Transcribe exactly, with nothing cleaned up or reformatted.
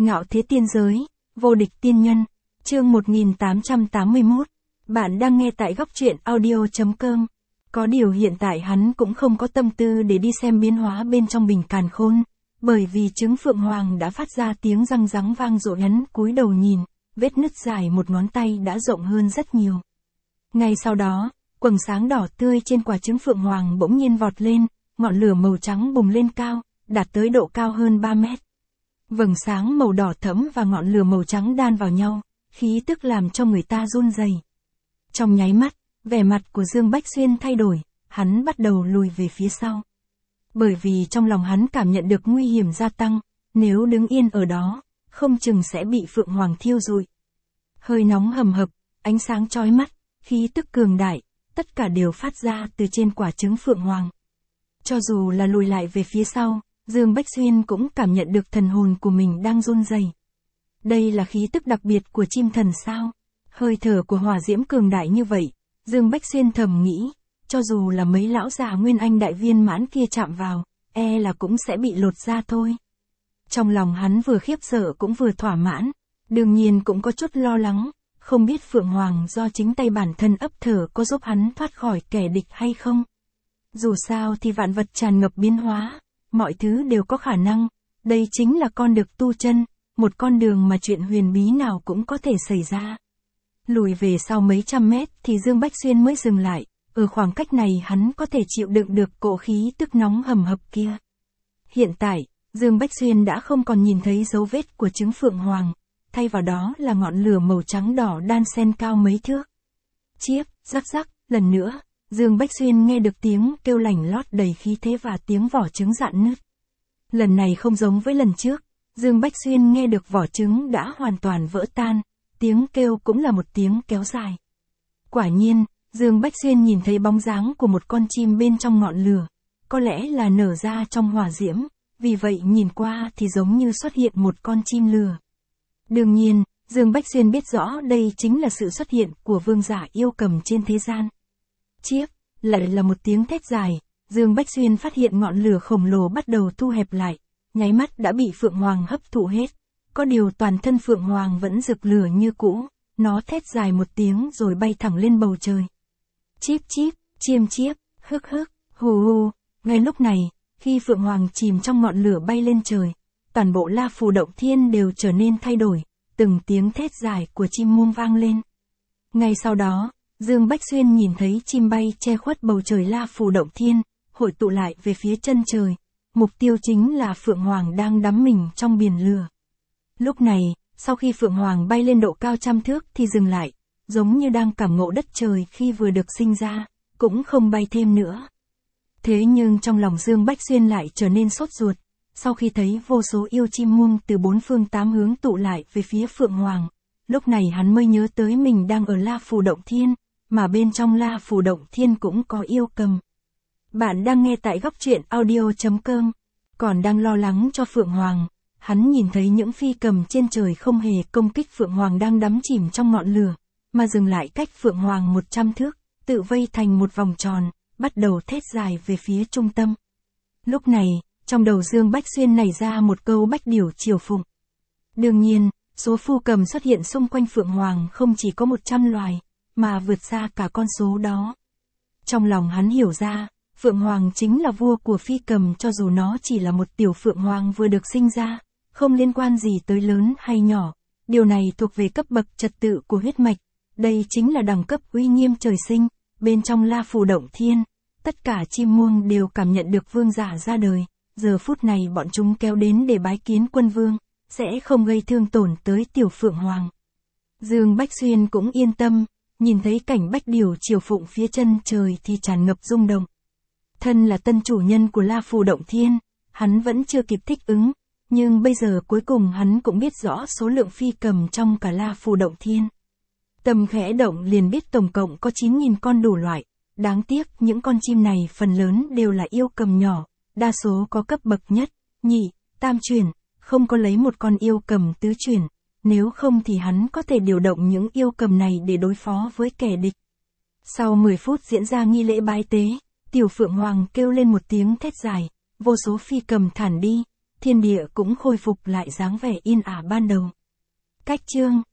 Ngạo thế tiên giới, vô địch tiên nhân, chương một nghìn tám trăm tám mươi mốt. Bạn đang nghe tại góc truyện audio chấm com. Có điều hiện tại hắn cũng không có tâm tư để đi xem biến hóa bên trong bình càn khôn, bởi vì trứng phượng hoàng đã phát ra tiếng răng rắn vang dội. Hắn cúi đầu nhìn, vết nứt dài một ngón tay đã rộng hơn rất nhiều. Ngay sau đó, quầng sáng đỏ tươi trên quả trứng phượng hoàng bỗng nhiên vọt lên, ngọn lửa màu trắng bùng lên cao, đạt tới độ cao hơn ba mét. Vầng sáng màu đỏ thẫm và ngọn lửa màu trắng đan vào nhau, khí tức làm cho người ta run rẩy. Trong nháy mắt, vẻ mặt của Dương Bách Xuyên thay đổi, hắn bắt đầu lùi về phía sau. Bởi vì trong lòng hắn cảm nhận được nguy hiểm gia tăng, nếu đứng yên ở đó, không chừng sẽ bị phượng hoàng thiêu rụi. Hơi nóng hầm hập, ánh sáng chói mắt, khí tức cường đại, tất cả đều phát ra từ trên quả trứng phượng hoàng. Cho dù là lùi lại về phía sau, Dương Bách Xuyên cũng cảm nhận được thần hồn của mình đang run rẩy. Đây là khí tức đặc biệt của chim thần sao? Hơi thở của hỏa diễm cường đại như vậy, Dương Bách Xuyên thầm nghĩ, cho dù là mấy lão già nguyên anh đại viên mãn kia chạm vào, e là cũng sẽ bị lột ra thôi. Trong lòng hắn vừa khiếp sợ cũng vừa thỏa mãn, đương nhiên cũng có chút lo lắng, không biết phượng hoàng do chính tay bản thân ấp thở có giúp hắn thoát khỏi kẻ địch hay không. Dù sao thì vạn vật tràn ngập biến hóa, mọi thứ đều có khả năng, đây chính là con được tu chân, một con đường mà chuyện huyền bí nào cũng có thể xảy ra. Lùi về sau mấy trăm mét thì Dương Bách Xuyên mới dừng lại, ở khoảng cách này hắn có thể chịu đựng được cỗ khí tức nóng hầm hập kia. Hiện tại, Dương Bách Xuyên đã không còn nhìn thấy dấu vết của trứng phượng hoàng, thay vào đó là ngọn lửa màu trắng đỏ đan xen cao mấy thước. Chiếc, rắc rắc, lần nữa, Dương Bách Xuyên nghe được tiếng kêu lành lót đầy khí thế và tiếng vỏ trứng rạn nứt. Lần này không giống với lần trước, Dương Bách Xuyên nghe được vỏ trứng đã hoàn toàn vỡ tan, tiếng kêu cũng là một tiếng kéo dài. Quả nhiên, Dương Bách Xuyên nhìn thấy bóng dáng của một con chim bên trong ngọn lửa, có lẽ là nở ra trong hỏa diễm, vì vậy nhìn qua thì giống như xuất hiện một con chim lửa. Đương nhiên, Dương Bách Xuyên biết rõ đây chính là sự xuất hiện của vương giả yêu cầm trên thế gian. Chiếc, lại là một tiếng thét dài, Dương Bách Xuyên phát hiện ngọn lửa khổng lồ bắt đầu thu hẹp lại, nháy mắt đã bị phượng hoàng hấp thụ hết. Có điều toàn thân phượng hoàng vẫn rực lửa như cũ, nó thét dài một tiếng rồi bay thẳng lên bầu trời. Chíp chíp, chiêm chiếp, hức hức, hù hù. Ngay lúc này, khi phượng hoàng chìm trong ngọn lửa bay lên trời, toàn bộ La Phù Động Thiên đều trở nên thay đổi, từng tiếng thét dài của chim muông vang lên. Ngay sau đó, Dương Bách Xuyên nhìn thấy chim bay che khuất bầu trời La Phù Động Thiên, hội tụ lại về phía chân trời. Mục tiêu chính là phượng hoàng đang đắm mình trong biển lửa. Lúc này, sau khi phượng hoàng bay lên độ cao trăm thước thì dừng lại, giống như đang cảm ngộ đất trời khi vừa được sinh ra, cũng không bay thêm nữa. Thế nhưng trong lòng Dương Bách Xuyên lại trở nên sốt ruột, sau khi thấy vô số yêu chim muông từ bốn phương tám hướng tụ lại về phía phượng hoàng, lúc này hắn mới nhớ tới mình đang ở La Phù Động Thiên, mà bên trong La Phù Động Thiên cũng có yêu cầm. Bạn đang nghe tại góc truyện audio chấm com, còn đang lo lắng cho phượng hoàng. Hắn nhìn thấy những phi cầm trên trời không hề công kích phượng hoàng đang đắm chìm trong ngọn lửa, mà dừng lại cách phượng hoàng một trăm thước, tự vây thành một vòng tròn, bắt đầu thét dài về phía trung tâm. Lúc này, trong đầu Dương Bách Xuyên nảy ra một câu bách điểu triều phụng. Đương nhiên, số phu cầm xuất hiện xung quanh phượng hoàng không chỉ có một trăm loài, mà vượt xa cả con số đó. Trong lòng hắn hiểu ra, phượng hoàng chính là vua của phi cầm, cho dù nó chỉ là một tiểu phượng hoàng vừa được sinh ra, không liên quan gì tới lớn hay nhỏ, điều này thuộc về cấp bậc trật tự của huyết mạch, đây chính là đẳng cấp uy nghiêm trời sinh. Bên trong La Phù Động Thiên, tất cả chim muông đều cảm nhận được vương giả ra đời, giờ phút này bọn chúng kéo đến để bái kiến quân vương, sẽ không gây thương tổn tới tiểu phượng hoàng. Dương Bách Xuyên cũng yên tâm, nhìn thấy cảnh bách điểu triều phụng phía chân trời thì tràn ngập rung động. Thân là tân chủ nhân của La Phù Động Thiên, hắn vẫn chưa kịp thích ứng, nhưng bây giờ cuối cùng hắn cũng biết rõ số lượng phi cầm trong cả La Phù Động Thiên. Tâm khẽ động liền biết tổng cộng có chín nghìn con đủ loại, đáng tiếc những con chim này phần lớn đều là yêu cầm nhỏ, đa số có cấp bậc nhất, nhị, tam chuyển, không có lấy một con yêu cầm tứ chuyển, nếu không thì hắn có thể điều động những yêu cầm này để đối phó với kẻ địch. Sau mười phút diễn ra nghi lễ bái tế, tiểu phượng hoàng kêu lên một tiếng thét dài, vô số phi cầm thản đi, thiên địa cũng khôi phục lại dáng vẻ yên ả ban đầu. Cách chương